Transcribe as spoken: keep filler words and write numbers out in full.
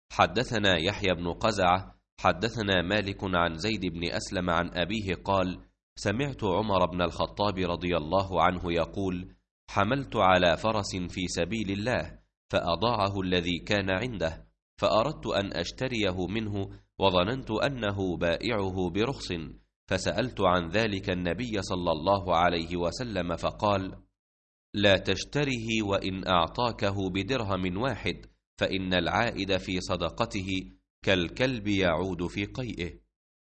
حدثنا يحيى بن قزعة حدثنا مالك عن زيد بن أسلم عن أبيه قال: سمعت عمر بن الخطاب رضي الله عنه يقول: حملت على فرس في سبيل الله فأضاعه الذي كان عنده، فأردت أن أشتريه منه وظننت أنه بائعه برخص، فسألت عن ذلك النبي صلى الله عليه وسلم فقال: لا تشتره وإن أعطاكه بدرهم واحد، فإن العائد في صدقته كالكلب يعود في قيئه.